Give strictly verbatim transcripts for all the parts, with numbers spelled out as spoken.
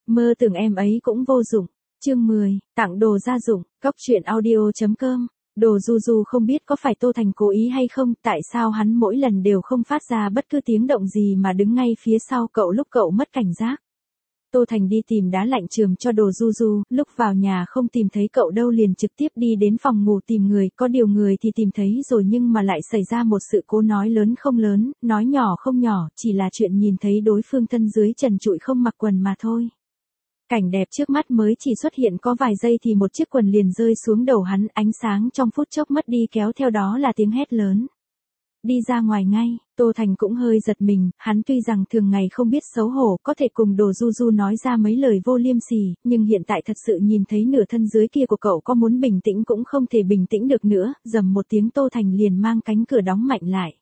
Mơ tưởng em ấy cũng vô dụng. Chương mười, tặng đồ gia dụng, cóc truyện audio.com. Đồ Du Du không biết có phải Tô Thành cố ý hay không, tại sao hắn mỗi lần đều không phát ra bất cứ tiếng động gì mà đứng ngay phía sau cậu lúc cậu mất cảnh giác. Tô Thành đi tìm đá lạnh chườm cho Đồ Du Du, lúc vào nhà không tìm thấy cậu đâu liền trực tiếp đi đến phòng ngủ tìm người, có điều người thì tìm thấy rồi nhưng mà lại xảy ra một sự cố, nói lớn không lớn, nói nhỏ không nhỏ, chỉ là chuyện nhìn thấy đối phương thân dưới trần trụi không mặc quần mà thôi. Cảnh đẹp trước mắt mới chỉ xuất hiện có vài giây thì một chiếc quần liền rơi xuống đầu hắn, ánh sáng trong phút chốc mất đi kéo theo đó là tiếng hét lớn. Đi ra ngoài ngay, Tô Thành cũng hơi giật mình, hắn tuy rằng thường ngày không biết xấu hổ, có thể cùng Đồ Du Du nói ra mấy lời vô liêm sỉ, nhưng hiện tại thật sự nhìn thấy nửa thân dưới kia của cậu có muốn bình tĩnh cũng không thể bình tĩnh được nữa, rầm một tiếng Tô Thành liền mang cánh cửa đóng mạnh lại.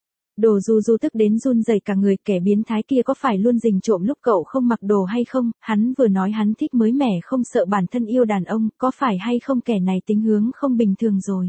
Đồ Du Du tức đến run rẩy cả người, kẻ biến thái kia có phải luôn rình trộm lúc cậu không mặc đồ hay không, hắn vừa nói hắn thích mới mẻ không sợ bản thân yêu đàn ông, có phải hay không kẻ này tính hướng không bình thường rồi.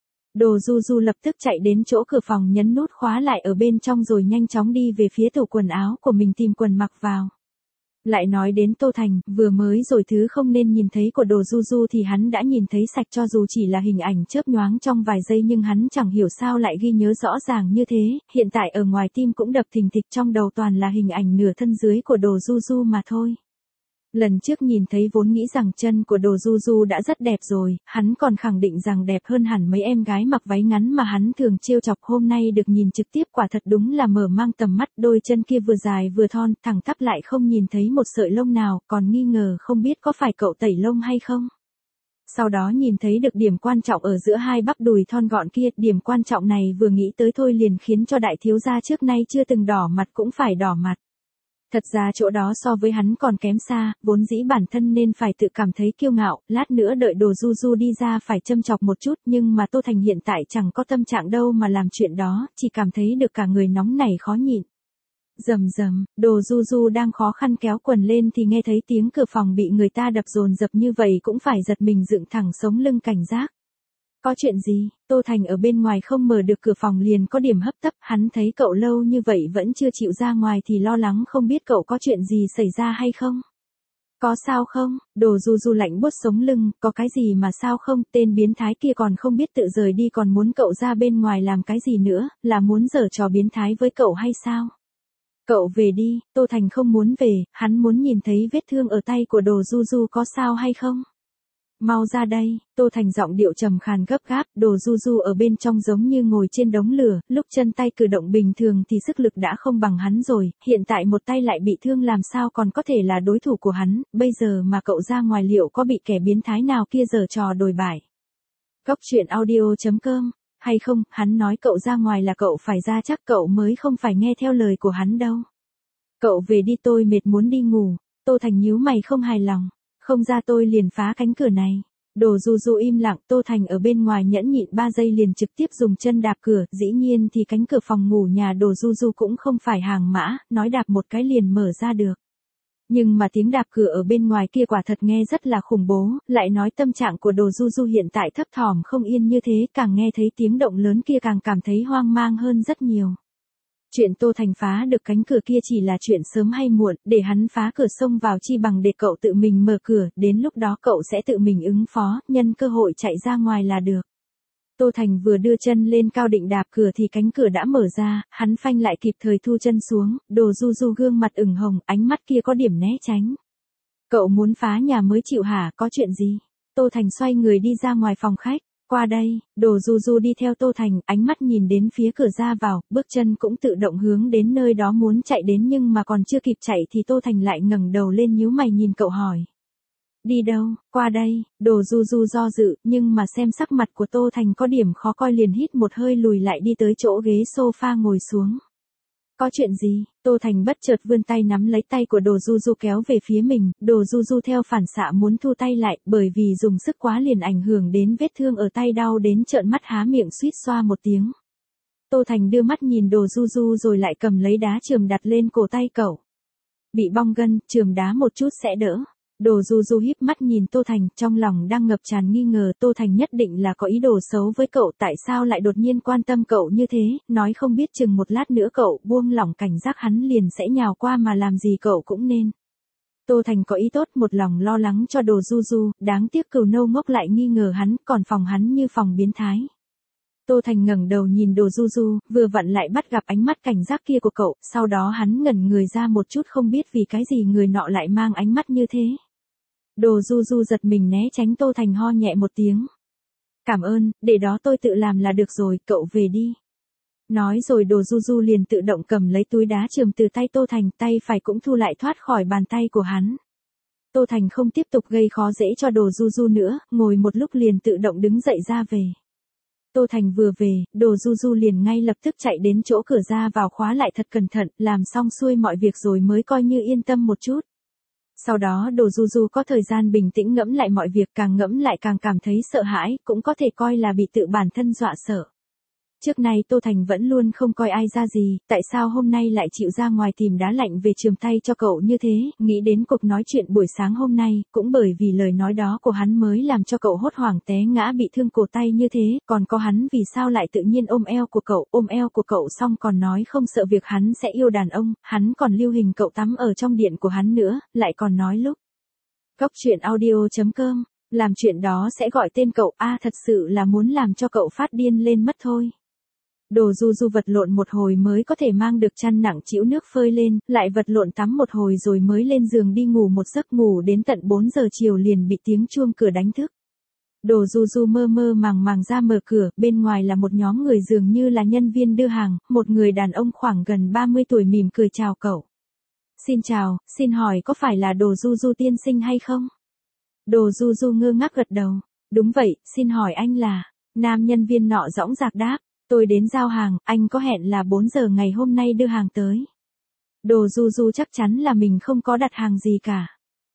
Đồ Du Du lập tức chạy đến chỗ cửa phòng nhấn nút khóa lại ở bên trong rồi nhanh chóng đi về phía tủ quần áo của mình tìm quần mặc vào. Lại nói đến Tô Thành, vừa mới rồi thứ không nên nhìn thấy của Đồ Du Du thì hắn đã nhìn thấy sạch, cho dù chỉ là hình ảnh chớp nhoáng trong vài giây nhưng hắn chẳng hiểu sao lại ghi nhớ rõ ràng như thế, hiện tại ở ngoài tim cũng đập thình thịch, trong đầu toàn là hình ảnh nửa thân dưới của Đồ Du Du mà thôi. Lần trước nhìn thấy vốn nghĩ rằng chân của Đồ Du Du đã rất đẹp rồi, hắn còn khẳng định rằng đẹp hơn hẳn mấy em gái mặc váy ngắn mà hắn thường trêu chọc, hôm nay được nhìn trực tiếp quả thật đúng là mở mang tầm mắt, đôi chân kia vừa dài vừa thon, thẳng tắp lại không nhìn thấy một sợi lông nào, còn nghi ngờ không biết có phải cậu tẩy lông hay không. Sau đó nhìn thấy được điểm quan trọng ở giữa hai bắp đùi thon gọn kia, điểm quan trọng này vừa nghĩ tới thôi liền khiến cho đại thiếu gia trước nay chưa từng đỏ mặt cũng phải đỏ mặt. Thật ra chỗ đó so với hắn còn kém xa, vốn dĩ bản thân nên phải tự cảm thấy kiêu ngạo, lát nữa đợi Đồ Du Du đi ra phải châm chọc một chút, nhưng mà Tô Thành hiện tại chẳng có tâm trạng đâu mà làm chuyện đó, chỉ cảm thấy được cả người nóng nảy khó nhịn. Rầm rầm, Đồ Du Du đang khó khăn kéo quần lên thì nghe thấy tiếng cửa phòng bị người ta đập dồn dập như vậy cũng phải giật mình dựng thẳng sống lưng cảnh giác. Có chuyện gì? Tô Thành ở bên ngoài không mở được cửa phòng liền có điểm hấp tấp, hắn thấy cậu lâu như vậy vẫn chưa chịu ra ngoài thì lo lắng không biết cậu có chuyện gì xảy ra hay không. Có sao không? Đồ Du Du lạnh buốt sống lưng, có cái gì mà sao không, tên biến thái kia còn không biết tự rời đi còn muốn cậu ra bên ngoài làm cái gì nữa, là muốn giở trò biến thái với cậu hay sao? Cậu về đi, Tô Thành không muốn về, hắn muốn nhìn thấy vết thương ở tay của Đồ Du Du có sao hay không. Mau ra đây, Tô Thành giọng điệu trầm khàn gấp gáp, Đồ Du Du ở bên trong giống như ngồi trên đống lửa, lúc chân tay cử động bình thường thì sức lực đã không bằng hắn rồi, hiện tại một tay lại bị thương làm sao còn có thể là đối thủ của hắn, bây giờ mà cậu ra ngoài liệu có bị kẻ biến thái nào kia giở trò đồi bại. Cóc truyện audio.com, hay không, hắn nói cậu ra ngoài là cậu phải ra chắc, cậu mới không phải nghe theo lời của hắn đâu. Cậu về đi, tôi mệt muốn đi ngủ. Tô Thành nhíu mày không hài lòng. Không ra tôi liền phá cánh cửa này. Đồ Du Du im lặng, Tô Thành ở bên ngoài nhẫn nhịn ba giây liền trực tiếp dùng chân đạp cửa, dĩ nhiên thì cánh cửa phòng ngủ nhà Đồ Du Du cũng không phải hàng mã, nói đạp một cái liền mở ra được. Nhưng mà tiếng đạp cửa ở bên ngoài kia quả thật nghe rất là khủng bố, lại nói tâm trạng của Đồ Du Du hiện tại thấp thỏm không yên như thế, càng nghe thấy tiếng động lớn kia càng cảm thấy hoang mang hơn rất nhiều. Chuyện Tô Thành phá được cánh cửa kia chỉ là chuyện sớm hay muộn, để hắn phá cửa xông vào chi bằng để cậu tự mình mở cửa, đến lúc đó cậu sẽ tự mình ứng phó, nhân cơ hội chạy ra ngoài là được. Tô Thành vừa đưa chân lên cao định đạp cửa thì cánh cửa đã mở ra, hắn phanh lại kịp thời thu chân xuống, Đồ Du Du gương mặt ửng hồng, ánh mắt kia có điểm né tránh. Cậu muốn phá nhà mới chịu hả, có chuyện gì? Tô Thành xoay người đi ra ngoài phòng khách. Qua đây, Đồ Du Du đi theo Tô Thành, ánh mắt nhìn đến phía cửa ra vào, bước chân cũng tự động hướng đến nơi đó muốn chạy đến nhưng mà còn chưa kịp chạy thì Tô Thành lại ngẩng đầu lên nhíu mày nhìn cậu hỏi. Đi đâu? Qua đây, Đồ Du Du do dự, nhưng mà xem sắc mặt của Tô Thành có điểm khó coi liền hít một hơi lùi lại đi tới chỗ ghế sofa ngồi xuống. Có chuyện gì? Tô Thành bất chợt vươn tay nắm lấy tay của Đồ Du Du kéo về phía mình, Đồ Du Du theo phản xạ muốn thu tay lại, bởi vì dùng sức quá liền ảnh hưởng đến vết thương ở tay đau đến trợn mắt há miệng suýt xoa một tiếng. Tô Thành đưa mắt nhìn Đồ Du Du rồi lại cầm lấy đá chườm đặt lên cổ tay cậu. Bị bong gân, chườm đá một chút sẽ đỡ. Đồ Du Du híp mắt nhìn Tô Thành, trong lòng đang ngập tràn nghi ngờ Tô Thành nhất định là có ý đồ xấu với cậu, tại sao lại đột nhiên quan tâm cậu như thế, nói không biết chừng một lát nữa cậu buông lỏng cảnh giác hắn liền sẽ nhào qua mà làm gì cậu cũng nên. Tô Thành có ý tốt, một lòng lo lắng cho Đồ Du Du, đáng tiếc Cừu Nâu ngốc lại nghi ngờ hắn, còn phòng hắn như phòng biến thái. Tô Thành ngẩng đầu nhìn Đồ Du Du, vừa vặn lại bắt gặp ánh mắt cảnh giác kia của cậu, sau đó hắn ngẩn người ra một chút, không biết vì cái gì người nọ lại mang ánh mắt như thế. Đồ Du Du giật mình né tránh, Tô Thành ho nhẹ một tiếng. Cảm ơn, để đó tôi tự làm là được rồi, cậu về đi. Nói rồi Đồ Du Du liền tự động cầm lấy túi đá chườm từ tay Tô Thành, tay phải cũng thu lại thoát khỏi bàn tay của hắn. Tô Thành không tiếp tục gây khó dễ cho Đồ Du Du nữa, ngồi một lúc liền tự động đứng dậy ra về. Tô Thành vừa về, Đồ Du Du liền ngay lập tức chạy đến chỗ cửa ra vào khóa lại thật cẩn thận, làm xong xuôi mọi việc rồi mới coi như yên tâm một chút. Sau đó Đồ Du Du có thời gian bình tĩnh ngẫm lại mọi việc, càng ngẫm lại càng cảm thấy sợ hãi, cũng có thể coi là bị tự bản thân dọa sợ. Trước nay Tô Thành vẫn luôn không coi ai ra gì, tại sao hôm nay lại chịu ra ngoài tìm đá lạnh về chườm tay cho cậu như thế, nghĩ đến cuộc nói chuyện buổi sáng hôm nay, cũng bởi vì lời nói đó của hắn mới làm cho cậu hốt hoảng té ngã bị thương cổ tay như thế, còn có hắn vì sao lại tự nhiên ôm eo của cậu, ôm eo của cậu xong còn nói không sợ việc hắn sẽ yêu đàn ông, hắn còn lưu hình cậu tắm ở trong điện của hắn nữa, lại còn nói lúc. Góc truyện audio chấm com, làm chuyện đó sẽ gọi tên cậu, a thật sự là muốn làm cho cậu phát điên lên mất thôi. Đồ Du Du vật lộn một hồi mới có thể mang được chăn nặng chịu nước phơi lên, lại vật lộn tắm một hồi rồi mới lên giường đi ngủ một giấc, ngủ đến tận bốn giờ chiều liền bị tiếng chuông cửa đánh thức. Đồ Du Du mơ mơ màng màng ra mở cửa, bên ngoài là một nhóm người dường như là nhân viên đưa hàng, một người đàn ông khoảng gần ba mươi tuổi mỉm cười chào cậu. Xin chào, xin hỏi có phải là Đồ Du Du tiên sinh hay không? Đồ Du Du ngơ ngác gật đầu. Đúng vậy, xin hỏi anh là? Nam nhân viên nọ dõng dạc đáp. Tôi đến giao hàng, anh có hẹn là bốn giờ ngày hôm nay đưa hàng tới. Đồ Du Du chắc chắn là mình không có đặt hàng gì cả.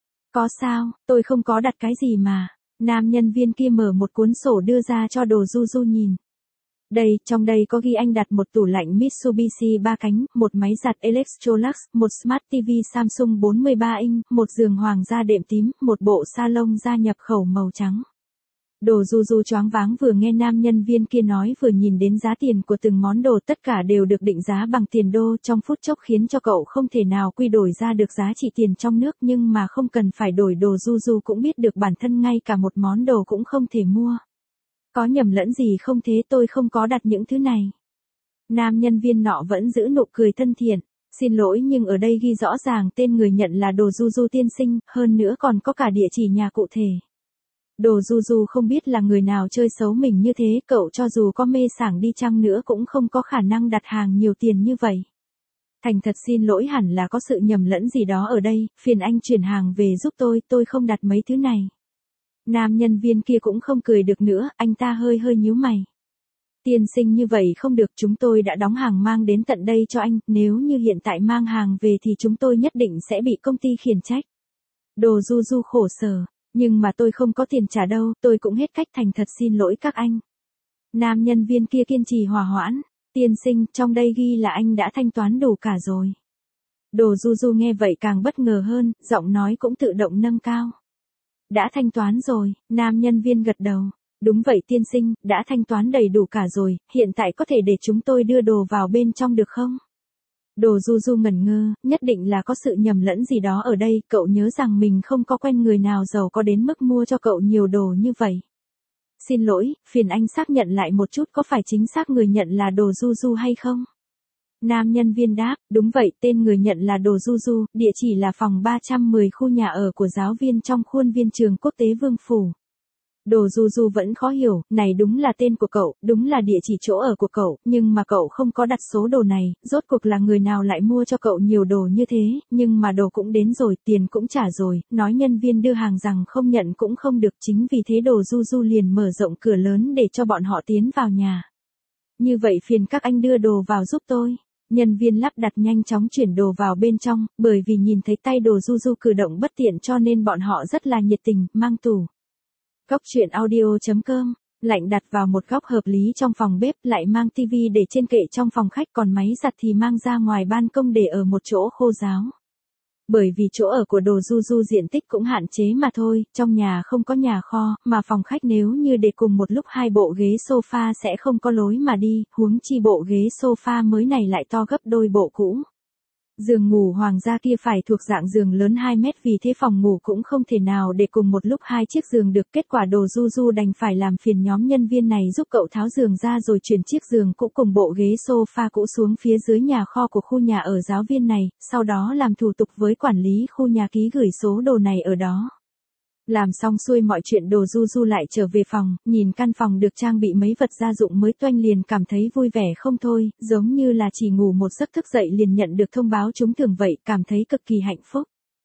Có sao, tôi không có đặt cái gì mà. Nam nhân viên kia mở một cuốn sổ đưa ra cho Đồ Du Du nhìn. Đây, trong đây có ghi anh đặt một tủ lạnh Mitsubishi ba cánh, một máy giặt Electrolux, một Smart ti vi Samsung bốn mươi ba inch, một giường hoàng gia đệm tím, một bộ salon da nhập khẩu màu trắng. Đồ Du Du choáng váng vừa nghe nam nhân viên kia nói vừa nhìn đến giá tiền của từng món đồ, tất cả đều được định giá bằng tiền đô, trong phút chốc khiến cho cậu không thể nào quy đổi ra được giá trị tiền trong nước, nhưng mà không cần phải đổi, Đồ Du Du cũng biết được bản thân ngay cả một món đồ cũng không thể mua. Có nhầm lẫn gì không thế, tôi không có đặt những thứ này. Nam nhân viên nọ vẫn giữ nụ cười thân thiện. Xin lỗi nhưng ở đây ghi rõ ràng tên người nhận là Đồ Du Du tiên sinh, hơn nữa còn có cả địa chỉ nhà cụ thể. Đồ Du Du không biết là người nào chơi xấu mình như thế, cậu cho dù có mê sảng đi chăng nữa cũng không có khả năng đặt hàng nhiều tiền như vậy. Thành thật xin lỗi, hẳn là có sự nhầm lẫn gì đó ở đây, phiền anh chuyển hàng về giúp tôi, tôi không đặt mấy thứ này. Nam nhân viên kia cũng không cười được nữa, anh ta hơi hơi nhíu mày. Tiên sinh như vậy không được, chúng tôi đã đóng hàng mang đến tận đây cho anh, nếu như hiện tại mang hàng về thì chúng tôi nhất định sẽ bị công ty khiển trách. Đồ Du Du khổ sở. Nhưng mà tôi không có tiền trả đâu, tôi cũng hết cách, thành thật xin lỗi các anh. Nam nhân viên kia kiên trì hòa hoãn. Tiên sinh, trong đây ghi là anh đã thanh toán đủ cả rồi. Đồ Du Du nghe vậy càng bất ngờ hơn, giọng nói cũng tự động nâng cao. Đã thanh toán rồi, nam nhân viên gật đầu. Đúng vậy tiên sinh, đã thanh toán đầy đủ cả rồi, hiện tại có thể để chúng tôi đưa đồ vào bên trong được không? Đồ Du Du ngẩn ngơ, nhất định là có sự nhầm lẫn gì đó ở đây, cậu nhớ rằng mình không có quen người nào giàu có đến mức mua cho cậu nhiều đồ như vậy. Xin lỗi, phiền anh xác nhận lại một chút có phải chính xác người nhận là Đồ Du Du hay không? Nam nhân viên đáp, đúng vậy, tên người nhận là Đồ Du Du, địa chỉ là phòng ba trăm mười khu nhà ở của giáo viên trong khuôn viên trường quốc tế Vương Phủ. Đồ Du Du vẫn khó hiểu, này đúng là tên của cậu, đúng là địa chỉ chỗ ở của cậu, nhưng mà cậu không có đặt số đồ này, rốt cuộc là người nào lại mua cho cậu nhiều đồ như thế, nhưng mà đồ cũng đến rồi, tiền cũng trả rồi, nói nhân viên đưa hàng rằng không nhận cũng không được, chính vì thế Đồ Du Du liền mở rộng cửa lớn để cho bọn họ tiến vào nhà. Như vậy phiền các anh đưa đồ vào giúp tôi. Nhân viên lắp đặt nhanh chóng chuyển đồ vào bên trong, bởi vì nhìn thấy tay Đồ Du Du cử động bất tiện cho nên bọn họ rất là nhiệt tình, mang tủ. Góc truyện audio chấm com, lạnh đặt vào một góc hợp lý trong phòng bếp, lại mang tivi để trên kệ trong phòng khách, còn máy giặt thì mang ra ngoài ban công để ở một chỗ khô ráo. Bởi vì chỗ ở của Đồ Du Du diện tích cũng hạn chế mà thôi, trong nhà không có nhà kho, mà phòng khách nếu như để cùng một lúc hai bộ ghế sofa sẽ không có lối mà đi, huống chi bộ ghế sofa mới này lại to gấp đôi bộ cũ. Giường ngủ hoàng gia kia phải thuộc dạng giường lớn hai mét, vì thế phòng ngủ cũng không thể nào để cùng một lúc hai chiếc giường được. Kết quả Đồ Du Du đành phải làm phiền nhóm nhân viên này giúp cậu tháo giường ra rồi chuyển chiếc giường cũ cùng bộ ghế sofa cũ xuống phía dưới nhà kho của khu nhà ở giáo viên này, sau đó làm thủ tục với quản lý khu nhà ký gửi số đồ này ở đó. Làm xong xuôi mọi chuyện, Đồ Du Du lại trở về phòng, nhìn căn phòng được trang bị mấy vật gia dụng mới toanh liền cảm thấy vui vẻ không thôi, giống như là chỉ ngủ một giấc thức dậy liền nhận được thông báo trúng thưởng vậy, cảm thấy cực kỳ hạnh phúc.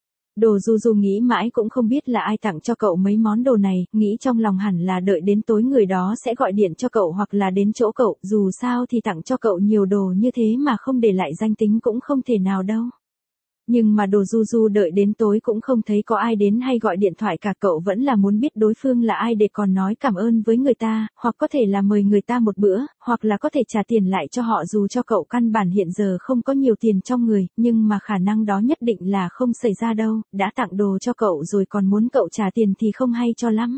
Đồ Du Du nghĩ mãi cũng không biết là ai tặng cho cậu mấy món đồ này, nghĩ trong lòng hẳn là đợi đến tối người đó sẽ gọi điện cho cậu hoặc là đến chỗ cậu, dù sao thì tặng cho cậu nhiều đồ như thế mà không để lại danh tính cũng không thể nào đâu. Nhưng mà Đồ Du Du đợi đến tối cũng không thấy có ai đến hay gọi điện thoại cả, cậu vẫn là muốn biết đối phương là ai để còn nói cảm ơn với người ta, hoặc có thể là mời người ta một bữa, hoặc là có thể trả tiền lại cho họ dù cho cậu căn bản hiện giờ không có nhiều tiền trong người, nhưng mà khả năng đó nhất định là không xảy ra đâu, đã tặng đồ cho cậu rồi còn muốn cậu trả tiền thì không hay cho lắm.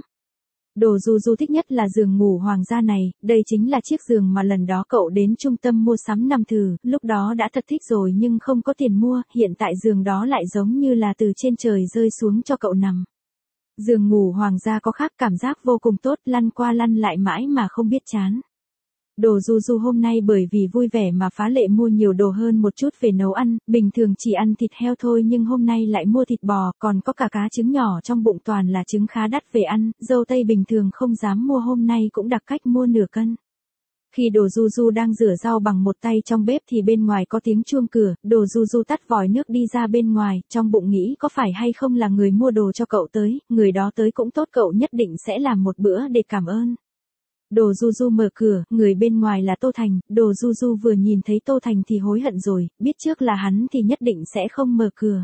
Đồ Du Du thích nhất là giường ngủ hoàng gia này, đây chính là chiếc giường mà lần đó cậu đến trung tâm mua sắm năm thử, lúc đó đã thật thích rồi nhưng không có tiền mua, hiện tại giường đó lại giống như là từ trên trời rơi xuống cho cậu nằm. Giường ngủ hoàng gia có khác, cảm giác vô cùng tốt, lăn qua lăn lại mãi mà không biết chán. Đồ Du Du hôm nay bởi vì vui vẻ mà phá lệ mua nhiều đồ hơn một chút về nấu ăn, bình thường chỉ ăn thịt heo thôi nhưng hôm nay lại mua thịt bò, còn có cả cá trứng nhỏ trong bụng toàn là trứng khá đắt về ăn, dâu tây bình thường không dám mua hôm nay cũng đặc cách mua nửa cân. Khi Đồ Du Du đang rửa rau bằng một tay trong bếp thì bên ngoài có tiếng chuông cửa, Đồ Du Du tắt vòi nước đi ra bên ngoài, trong bụng nghĩ có phải hay không là người mua đồ cho cậu tới, người đó tới cũng tốt, cậu nhất định sẽ làm một bữa để cảm ơn. Đồ Du Du mở cửa, người bên ngoài là Tô Thành, Đồ Du Du vừa nhìn thấy Tô Thành thì hối hận rồi, biết trước là hắn thì nhất định sẽ không mở cửa.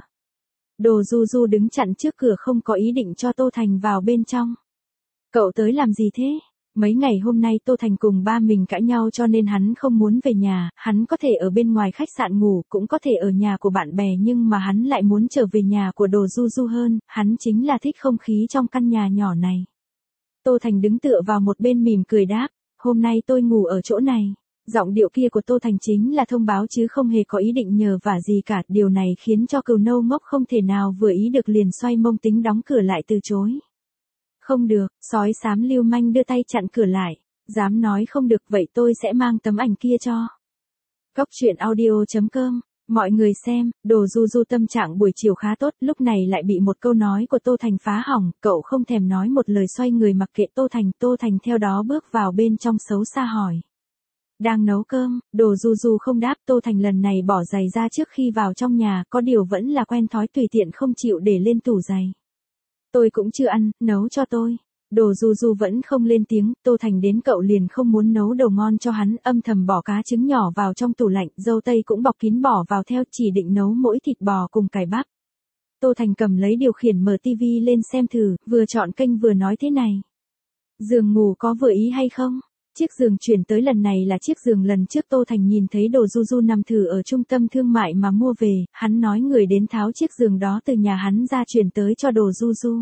Đồ Du Du đứng chặn trước cửa không có ý định cho Tô Thành vào bên trong. Cậu tới làm gì thế? Mấy ngày hôm nay Tô Thành cùng ba mình cãi nhau cho nên hắn không muốn về nhà, hắn có thể ở bên ngoài khách sạn ngủ, cũng có thể ở nhà của bạn bè nhưng mà hắn lại muốn trở về nhà của Đồ Du Du hơn, hắn chính là thích không khí trong căn nhà nhỏ này. Tô Thành đứng tựa vào một bên mỉm cười đáp, hôm nay tôi ngủ ở chỗ này. Giọng điệu kia của Tô Thành chính là thông báo chứ không hề có ý định nhờ vả gì cả, điều này khiến cho Cừu Nâu ngốc không thể nào vừa ý được liền xoay mông tính đóng cửa lại từ chối. Không được, sói xám lưu manh đưa tay chặn cửa lại, dám nói không được vậy tôi sẽ mang tấm ảnh kia cho. Cóc truyện audio chấm com. Mọi người xem, Đồ Du Du tâm trạng buổi chiều khá tốt, lúc này lại bị một câu nói của Tô Thành phá hỏng, cậu không thèm nói một lời xoay người mặc kệ Tô Thành, Tô Thành theo đó bước vào bên trong xấu xa hỏi. Đang nấu cơm, Đồ Du Du không đáp, Tô Thành lần này bỏ giày ra trước khi vào trong nhà, có điều vẫn là quen thói tùy tiện không chịu để lên tủ giày. Tôi cũng chưa ăn, nấu cho tôi. Đồ Du Du vẫn không lên tiếng, Tô Thành đến cậu liền không muốn nấu đồ ngon cho hắn, âm thầm bỏ cá trứng nhỏ vào trong tủ lạnh, dâu tây cũng bọc kín bỏ vào theo, chỉ định nấu mỗi thịt bò cùng cải bắp. Tô Thành cầm lấy điều khiển mở tivi lên xem thử, vừa chọn kênh vừa nói thế này. Giường ngủ có vừa ý hay không? Chiếc giường chuyển tới lần này là chiếc giường lần trước Tô Thành nhìn thấy Đồ Du Du nằm thử ở trung tâm thương mại mà mua về, hắn nói người đến tháo chiếc giường đó từ nhà hắn ra chuyển tới cho Đồ Du Du.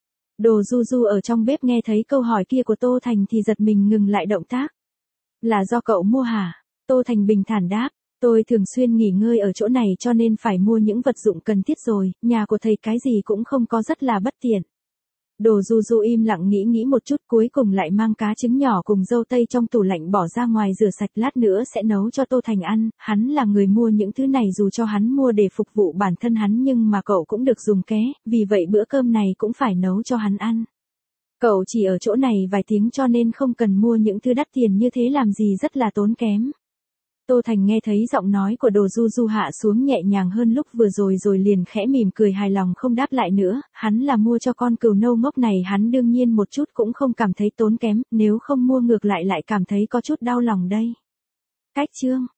Đồ Du Du ở trong bếp nghe thấy câu hỏi kia của Tô Thành thì giật mình ngừng lại động tác. Là do cậu mua hả? Tô Thành bình thản đáp, tôi thường xuyên nghỉ ngơi ở chỗ này cho nên phải mua những vật dụng cần thiết rồi, nhà của thầy cái gì cũng không có rất là bất tiện. Đồ Du Du im lặng nghĩ nghĩ một chút cuối cùng lại mang cá trứng nhỏ cùng dâu tây trong tủ lạnh bỏ ra ngoài rửa sạch lát nữa sẽ nấu cho Tô Thành ăn, hắn là người mua những thứ này dù cho hắn mua để phục vụ bản thân hắn nhưng mà cậu cũng được dùng ké, vì vậy bữa cơm này cũng phải nấu cho hắn ăn. Cậu chỉ ở chỗ này vài tiếng cho nên không cần mua những thứ đắt tiền như thế làm gì rất là tốn kém. Tô Thành nghe thấy giọng nói của Đồ Du Du hạ xuống nhẹ nhàng hơn lúc vừa rồi rồi liền khẽ mỉm cười hài lòng không đáp lại nữa, hắn là mua cho con cừu nâu ngốc này hắn đương nhiên một chút cũng không cảm thấy tốn kém, nếu không mua ngược lại lại cảm thấy có chút đau lòng đây. Cách chương